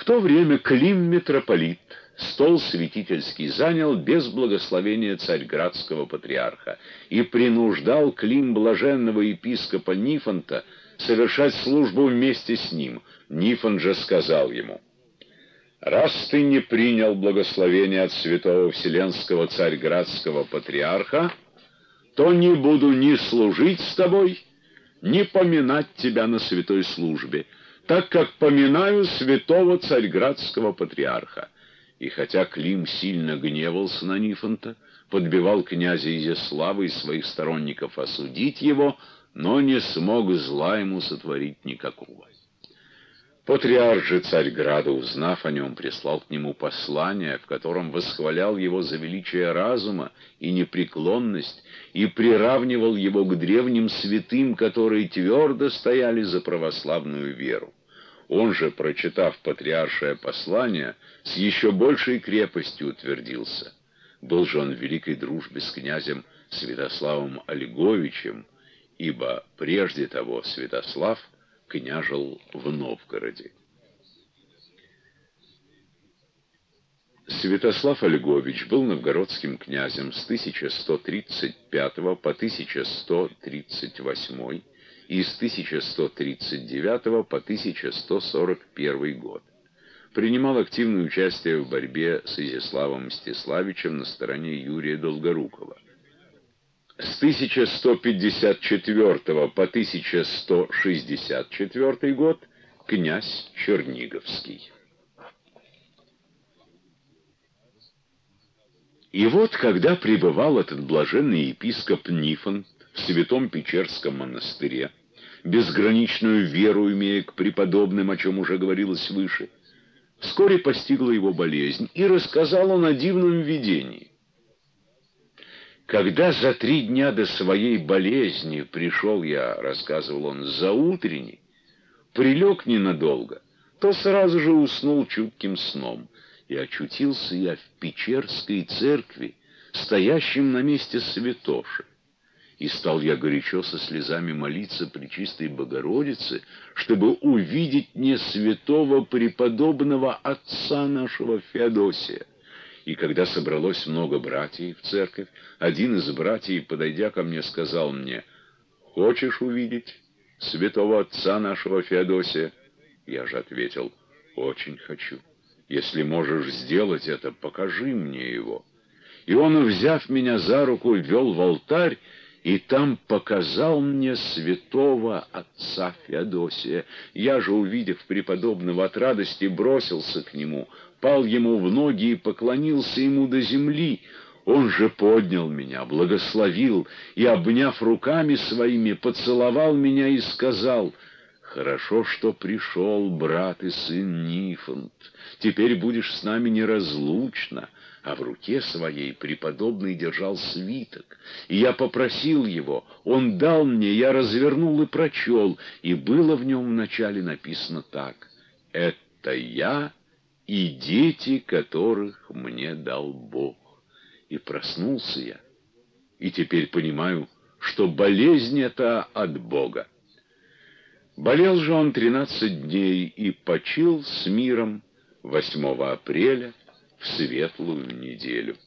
то время Клим митрополит стол святительский занял без благословения царьградского патриарха и принуждал Клим блаженного епископа Нифонта совершать службу вместе с ним. Нифонт же сказал ему: «Раз ты не принял благословения от святого Вселенского царьградского патриарха, то не буду ни служить с тобой, ни поминать тебя на святой службе, так как поминаю святого царьградского патриарха». И хотя Клим сильно гневался на Нифонта, подбивал князя Изяслава и своих сторонников осудить его, но не смог зла ему сотворить никакого. Патриарх же Царьграда, узнав о нем, прислал к нему послание, в котором восхвалял его за величие разума и непреклонность и приравнивал его к древним святым, которые твердо стояли за православную веру. Он же, прочитав патриаршее послание, с еще большей крепостью утвердился. Был же он в великой дружбе с князем Святославом Олеговичем, ибо прежде того Святослав княжил в Новгороде. Святослав Олегович был новгородским князем с 1135 по 1138 и с 1139 по 1141 год. Принимал активное участие в борьбе с Изяславом Мстиславичем на стороне Юрия Долгорукова. С 1154 по 1164 год князь Черниговский. И вот, когда пребывал этот блаженный епископ Нифонт в святом Печерском монастыре, безграничную веру имея к преподобным, о чем уже говорилось выше, вскоре постигла его болезнь, и рассказал он о дивном видении. «Когда за 3 дня до своей болезни пришел я, — рассказывал он, — заутренне, прилег ненадолго, то сразу же уснул чутким сном, и очутился я в Печерской церкви, стоящем на месте святоши. И стал я горячо со слезами молиться Пречистой Богородице, чтобы увидеть мне святого преподобного отца нашего Феодосия. И когда собралось много братьев в церковь, один из братьев, подойдя ко мне, сказал мне: «Хочешь увидеть святого отца нашего Феодосия?» Я же ответил: «Очень хочу. Если можешь сделать это, покажи мне его». И он, взяв меня за руку, ввел в алтарь, и там показал мне святого отца Феодосия. Я же, увидев преподобного, от радости бросился к нему, пал ему в ноги и поклонился ему до земли. Он же поднял меня, благословил и, обняв руками своими, поцеловал меня и сказал: «Хорошо, что пришел, брат и сын Нифонт. Теперь будешь с нами неразлучно». А в руке своей преподобный держал свиток, и я попросил его, он дал мне, я развернул и прочел, и было в нем вначале написано так: «Это я и дети, которых мне дал Бог». И проснулся я, и теперь понимаю, что болезнь эта от Бога. Болел же он 13 дней и почил с миром 8 апреля в светлую неделю.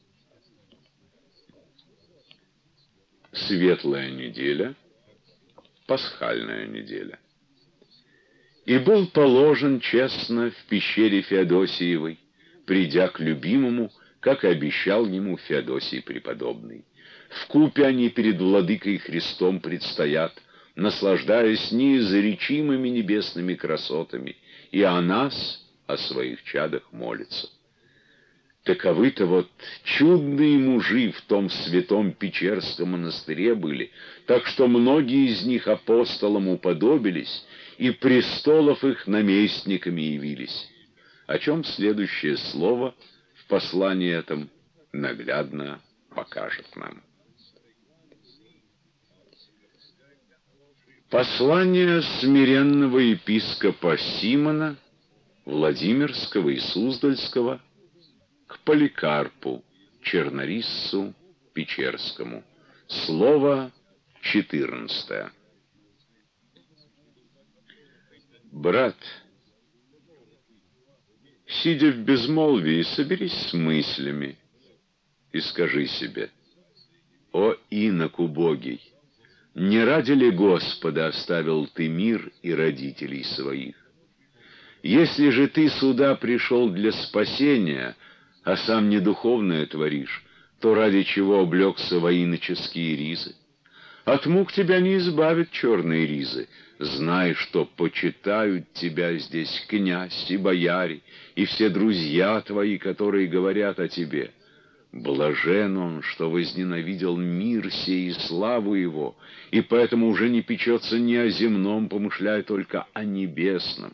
Светлая неделя, пасхальная неделя. И был положен честно в пещере Феодосиевой, придя к любимому, как и обещал ему Феодосий преподобный. Вкупе они перед владыкой Христом предстоят, наслаждаясь неизречимыми небесными красотами, и о нас, о своих чадах молится. Таковы-то вот чудные мужи в том святом Печерском монастыре были, так что многие из них апостолам уподобились, и престолов их наместниками явились, о чем следующее слово в послании этом наглядно покажет нам. Послание смиренного епископа Симона, Владимирского и Суздальского, к Поликарпу, чернориссу Печерскому. Слово 14. Брат, сидя в безмолвии, соберись с мыслями и скажи себе: «О инок убогий, не ради ли Господа оставил ты мир и родителей своих? Если же ты сюда пришел для спасения, а сам не духовное творишь, то ради чего облегся во иноческие ризы? От мук тебя не избавят черные ризы. Знай, что почитают тебя здесь князь и бояре, и все друзья твои, которые говорят о тебе. Блажен он, что возненавидел мир сей и славу его, и поэтому уже не печется ни о земном, помышляя только о небесном.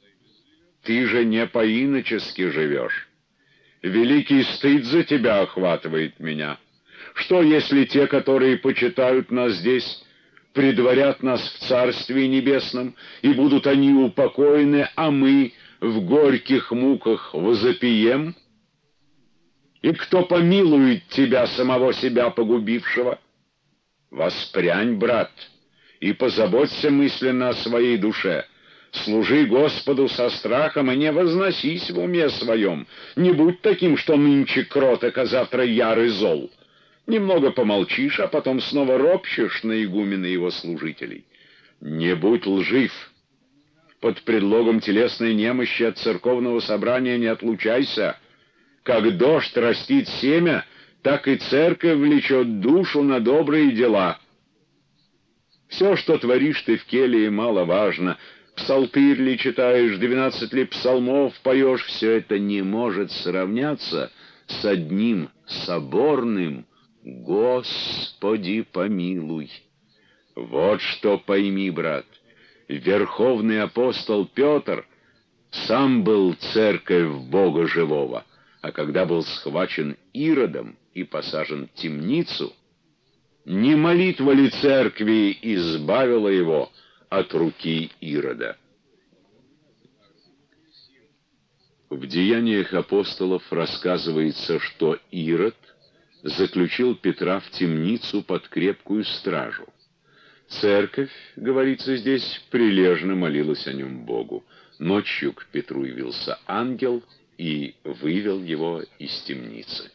Ты же не по-иночески живешь. Великий стыд за тебя охватывает меня. Что, если те, которые почитают нас здесь, предварят нас в Царстве Небесном, и будут они упокоены, а мы в горьких муках возопием? И кто помилует тебя, самого себя погубившего? Воспрянь, брат, и позаботься мысленно о своей душе. Служи Господу со страхом и не возносись в уме своем. Не будь таким, что нынче кроток, а завтра яр и зол. Немного помолчишь, а потом снова ропщешь на игумена и его служителей. Не будь лжив. Под предлогом телесной немощи от церковного собрания не отлучайся. Как дождь растит семя, так и церковь влечет душу на добрые дела. Все, что творишь ты в келье, маловажно. Псалтырь ли читаешь, 12 ли псалмов поешь, все это не может сравняться с одним соборным «Господи помилуй». Вот что пойми, брат, верховный апостол Петр сам был церковь Бога живого, а когда был схвачен Иродом и посажен в темницу, не молитва ли церкви избавила его от руки Ирода? В Деяниях апостолов рассказывается, что Ирод заключил Петра в темницу под крепкую стражу. Церковь, говорится здесь, прилежно молилась о нем Богу. Ночью к Петру явился ангел и вывел его из темницы.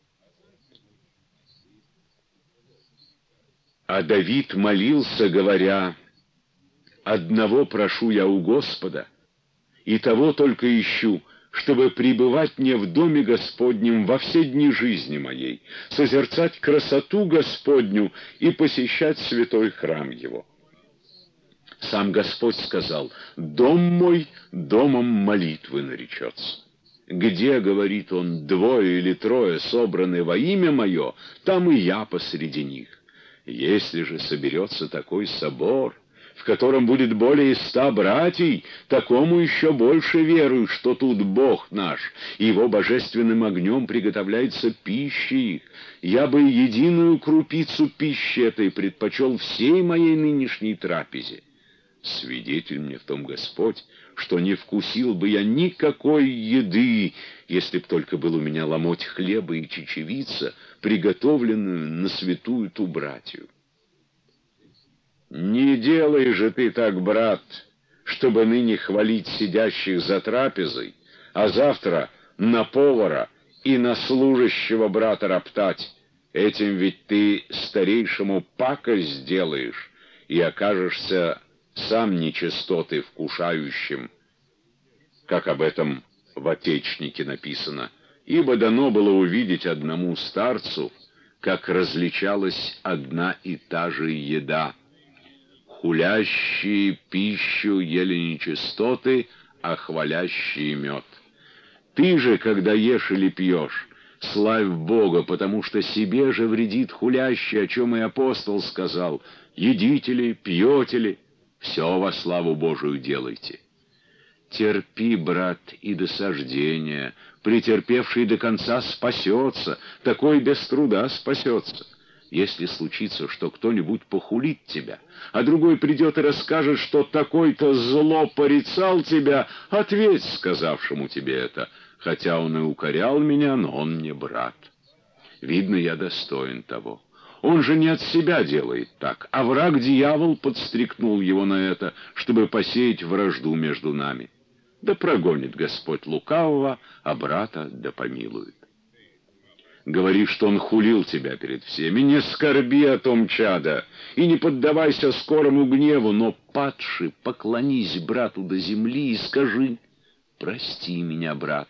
А Давид молился, говоря: «Одного прошу я у Господа, и того только ищу, чтобы пребывать мне в доме Господнем во все дни жизни моей, созерцать красоту Господню и посещать святой храм Его». Сам Господь сказал: «Дом мой домом молитвы наречется». Где, говорит он, двое или трое собраны во имя мое, там и я посреди них. Если же соберется такой собор, в котором будет более 100 братьей, такому еще больше верую, что тут Бог наш, и Его божественным огнем приготовляется пища их. Я бы единую крупицу пищи этой предпочел всей моей нынешней трапезе. Свидетель мне в том Господь, что не вкусил бы я никакой еды, если б только был у меня ломоть хлеба и чечевица, приготовленную на святую ту братью. Не делай же ты так, брат, чтобы ныне хвалить сидящих за трапезой, а завтра на повара и на служащего брата роптать. Этим ведь ты старейшему пакость сделаешь и окажешься сам нечистоты вкушающим, как об этом в Отечнике написано. Ибо дано было увидеть одному старцу, как различалась одна и та же еда. Хулящие пищу ели нечистоты, а хвалящие мед. Ты же, когда ешь или пьешь, славь Бога, потому что себе же вредит хулящий, о чем и апостол сказал: едите ли, пьете ли, все во славу Божию делайте. Терпи, брат, и до сождения, претерпевший до конца спасется, такой без труда спасется. Если случится, что кто-нибудь похулит тебя, а другой придет и расскажет, что такой-то зло порицал тебя, ответь сказавшему тебе это, хотя он и укорял меня, но он мне брат. Видно, я достоин того. Он же не от себя делает так, а враг-дьявол подстрекнул его на это, чтобы посеять вражду между нами. Да прогонит Господь лукавого, а брата да помилует. Говори, что он хулил тебя перед всеми, не скорби о том, чада, и не поддавайся скорому гневу, но, падши, поклонись брату до земли и скажи: прости меня, брат.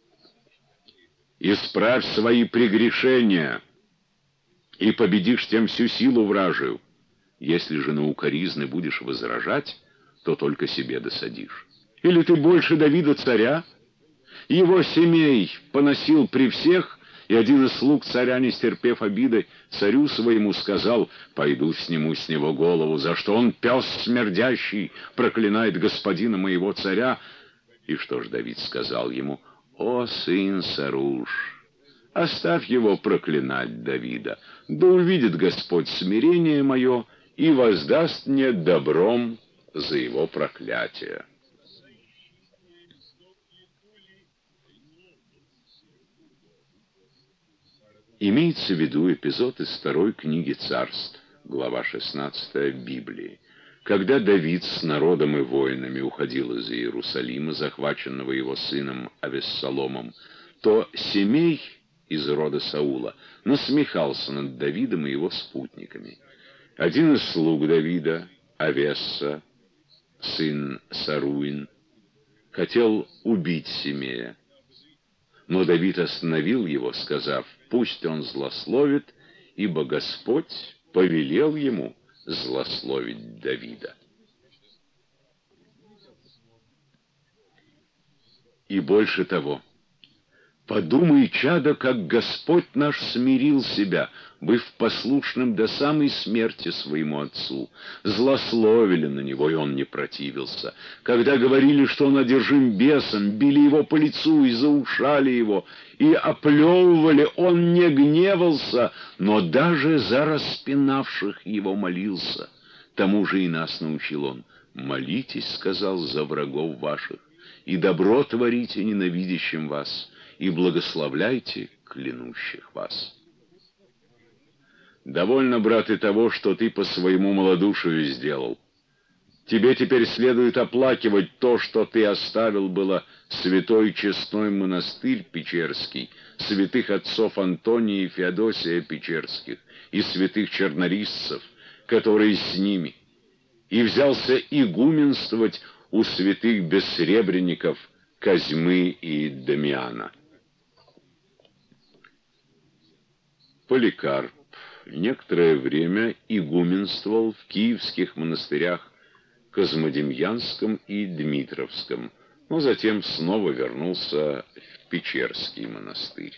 Исправь свои прегрешения, и победишь тем всю силу вражию. Если же на укоризны будешь возражать, то только себе досадишь. Или ты больше Давида царя? Его семей поносил при всех, и один из слуг царя, не стерпев обиды, царю своему сказал: пойду сниму с него голову, за что он, пес смердящий, проклинает господина моего царя. И что ж Давид сказал ему: о, сын Саруш, оставь его проклинать Давида, да увидит Господь смирение мое и воздаст мне добром за его проклятие. Имеется в виду эпизод из 2 книги Царств, глава 16 Библии, когда Давид с народом и воинами уходил из Иерусалима, захваченного его сыном Авессаломом, то Семей из рода Саула насмехался над Давидом и его спутниками. Один из слуг Давида, Авесса, сын Саруин, хотел убить Семея. Но Давид остановил его, сказав: пусть он злословит, ибо Господь повелел ему злословить Давида. И больше того, подумай, чадо, как Господь наш смирил себя, быв послушным до самой смерти своему отцу. Злословили на него, и он не противился. Когда говорили, что он одержим бесом, били его по лицу и заушали его, и оплевывали, он не гневался, но даже за распинавших его молился. Тому же и нас научил он. «Молитесь, — сказал, — за врагов ваших, и добро творите ненавидящим вас, и благословляйте клянущих вас». Довольно, брат, и того, что ты по своему малодушию сделал. Тебе теперь следует оплакивать то, что ты оставил было святой честной монастырь Печерский, святых отцов Антония и Феодосия Печерских и святых чернорисцев, которые с ними, и взялся игуменствовать у святых бессребренников Козьмы и Дамиана. Поликарп некоторое время игуменствовал в киевских монастырях Козмодемьянском и Дмитровском, но затем снова вернулся в Печерский монастырь.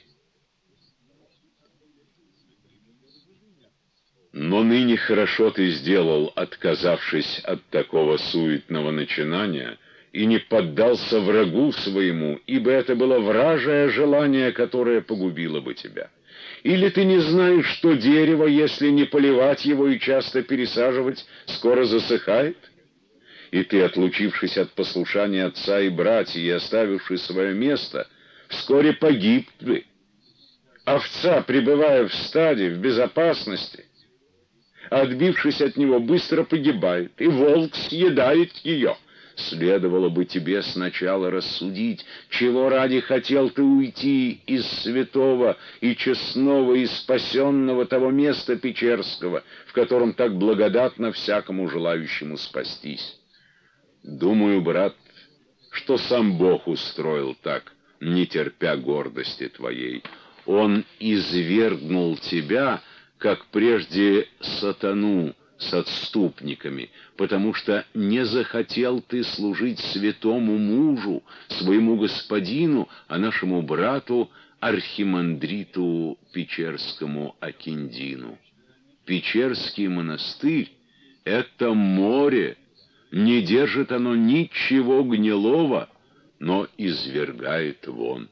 Но ныне хорошо ты сделал, отказавшись от такого суетного начинания, и не поддался врагу своему, ибо это было вражее желание, которое погубило бы тебя. Или ты не знаешь, что дерево, если не поливать его и часто пересаживать, скоро засыхает? И ты, отлучившись от послушания отца и братьев и оставивший свое место, вскоре погиб бы. Овца, пребывая в стаде, в безопасности, отбившись от него, быстро погибает, и волк съедает ее. Следовало бы тебе сначала рассудить, чего ради хотел ты уйти из святого и честного и спасенного того места Печерского, в котором так благодатно всякому желающему спастись. Думаю, брат, что сам Бог устроил так, не терпя гордости твоей. Он извергнул тебя, как прежде сатану, с отступниками, потому что не захотел ты служить святому мужу, своему господину, а нашему брату, архимандриту Печерскому Акиндину. Печерский монастырь — это море, не держит оно ничего гнилого, но извергает вон.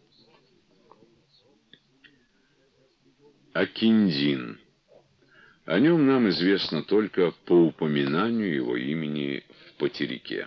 Акиндин. О нем нам известно только по упоминанию его имени в Потерике.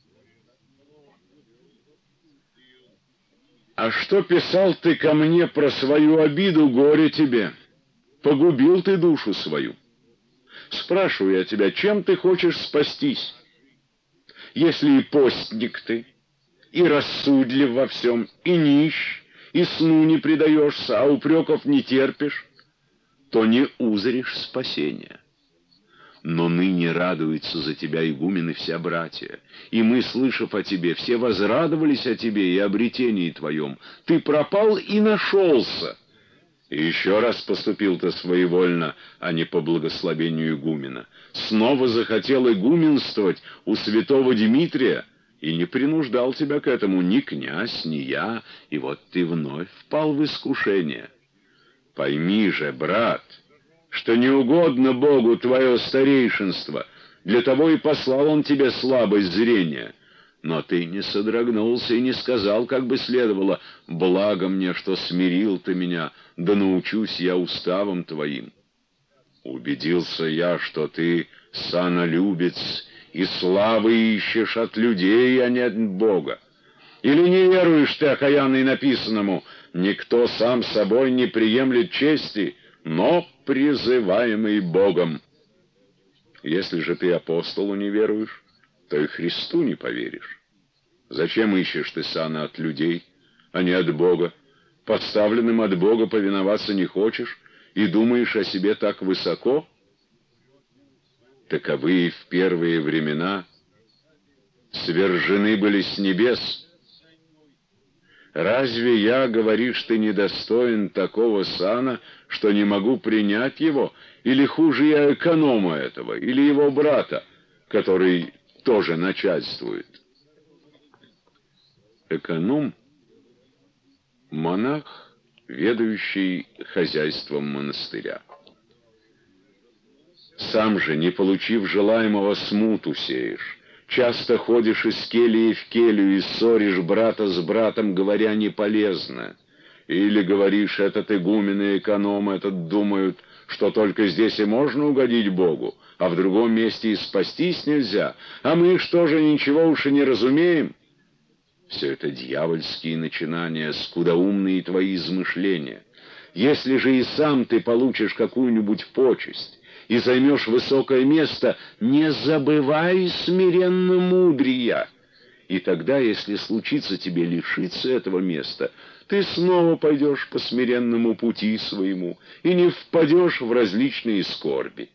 «А что писал ты ко мне про свою обиду, горе тебе? Погубил ты душу свою. Спрашиваю я тебя, чем ты хочешь спастись? Если и постник ты, и рассудлив во всем, и нищ, и сну не предаешься, а упреков не терпишь, то не узришь спасения. Но ныне радуются за тебя игумены вся братья, и мы, слышав о тебе, все возрадовались о тебе и обретении твоем. Ты пропал и нашелся. И еще раз поступил ты своевольно, а не по благословению игумена. Снова захотел игуменствовать у святого Дмитрия, и не принуждал тебя к этому ни князь, ни я, и вот ты вновь впал в искушение. Пойми же, брат, что не угодно Богу твое старейшинство, для того и послал он тебе слабость зрения. Но ты не содрогнулся и не сказал, как бы следовало: «Благо мне, что смирил ты меня, да научусь я уставам твоим». Убедился я, что ты санолюбец и славы ищешь от людей, а не от Бога. Или не веруешь ты, окаянный, написанному: «Никто сам собой не приемлет чести, но призываемый Богом». Если же ты апостолу не веруешь, то и Христу не поверишь. Зачем ищешь ты сана от людей, а не от Бога? Поставленным от Бога повиноваться не хочешь и думаешь о себе так высоко? Таковы в первые времена свержены были с небес. Разве я, говоришь, ты недостоин такого сана, что не могу принять его? Или хуже я эконома этого, или его брата, который тоже начальствует? Эконом — монах, ведающий хозяйством монастыря. Сам же, не получив желаемого, смуту сеешь. Часто ходишь из келии в келью и ссоришь брата с братом, говоря «не полезно». Или говоришь: этот игумен и эконом этот думают, что только здесь и можно угодить Богу, а в другом месте и спастись нельзя, а мы что же, ничего уж и не разумеем? Все это дьявольские начинания, скудоумные твои измышления. Если же и сам ты получишь какую-нибудь почесть и займешь высокое место, не забывай смиренно мудрия. И тогда, если случится тебе лишиться этого места, ты снова пойдешь по смиренному пути своему и не впадешь в различные скорби.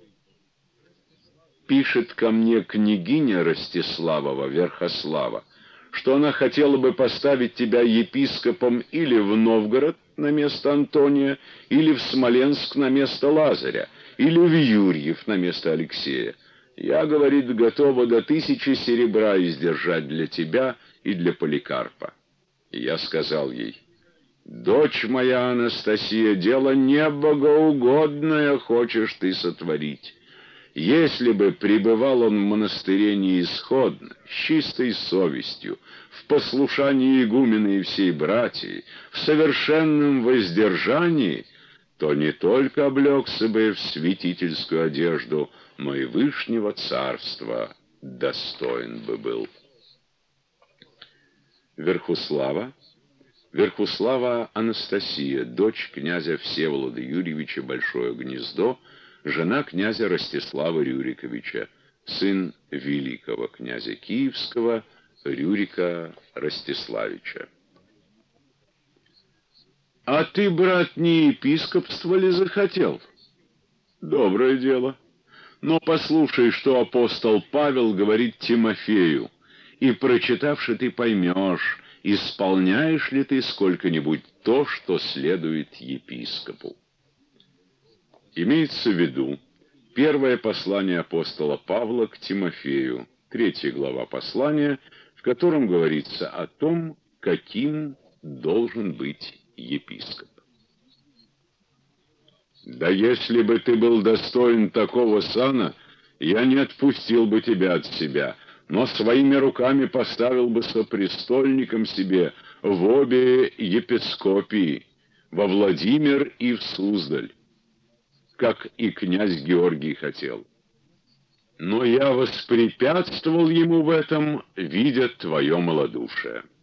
Пишет ко мне княгиня Ростиславова, Верхослава, что она хотела бы поставить тебя епископом или в Новгород на место Антония, или в Смоленск на место Лазаря, или в Юрьев на место Алексея. Я, говорит, готова до 1000 серебра издержать для тебя и для Поликарпа. И я сказал ей: дочь моя Анастасия, дело не богоугодное хочешь ты сотворить. Если бы пребывал он в монастыре неисходно, с чистой совестью, в послушании игумена и всей братьи, в совершенном воздержании, то не только облегся бы в святительскую одежду, но и вышнего царства достоин бы был. Верхуслава Анастасия, дочь князя Всеволода Юрьевича Большое Гнездо, жена князя Ростислава Рюриковича, сын великого князя Киевского Рюрика Ростиславича. А ты, брат, не епископство ли захотел? Доброе дело. Но послушай, что апостол Павел говорит Тимофею, и, прочитавши, ты поймешь, исполняешь ли ты сколько-нибудь то, что следует епископу. Имеется в виду первое послание апостола Павла к Тимофею, 3 глава послания, в котором говорится о том, каким должен быть епископ. «Да если бы ты был достоин такого сана, я не отпустил бы тебя от себя, но своими руками поставил бы сопрестольником себе в обе епископии, во Владимир и в Суздаль, как и князь Георгий хотел. Но я воспрепятствовал ему в этом, видя твое малодушие».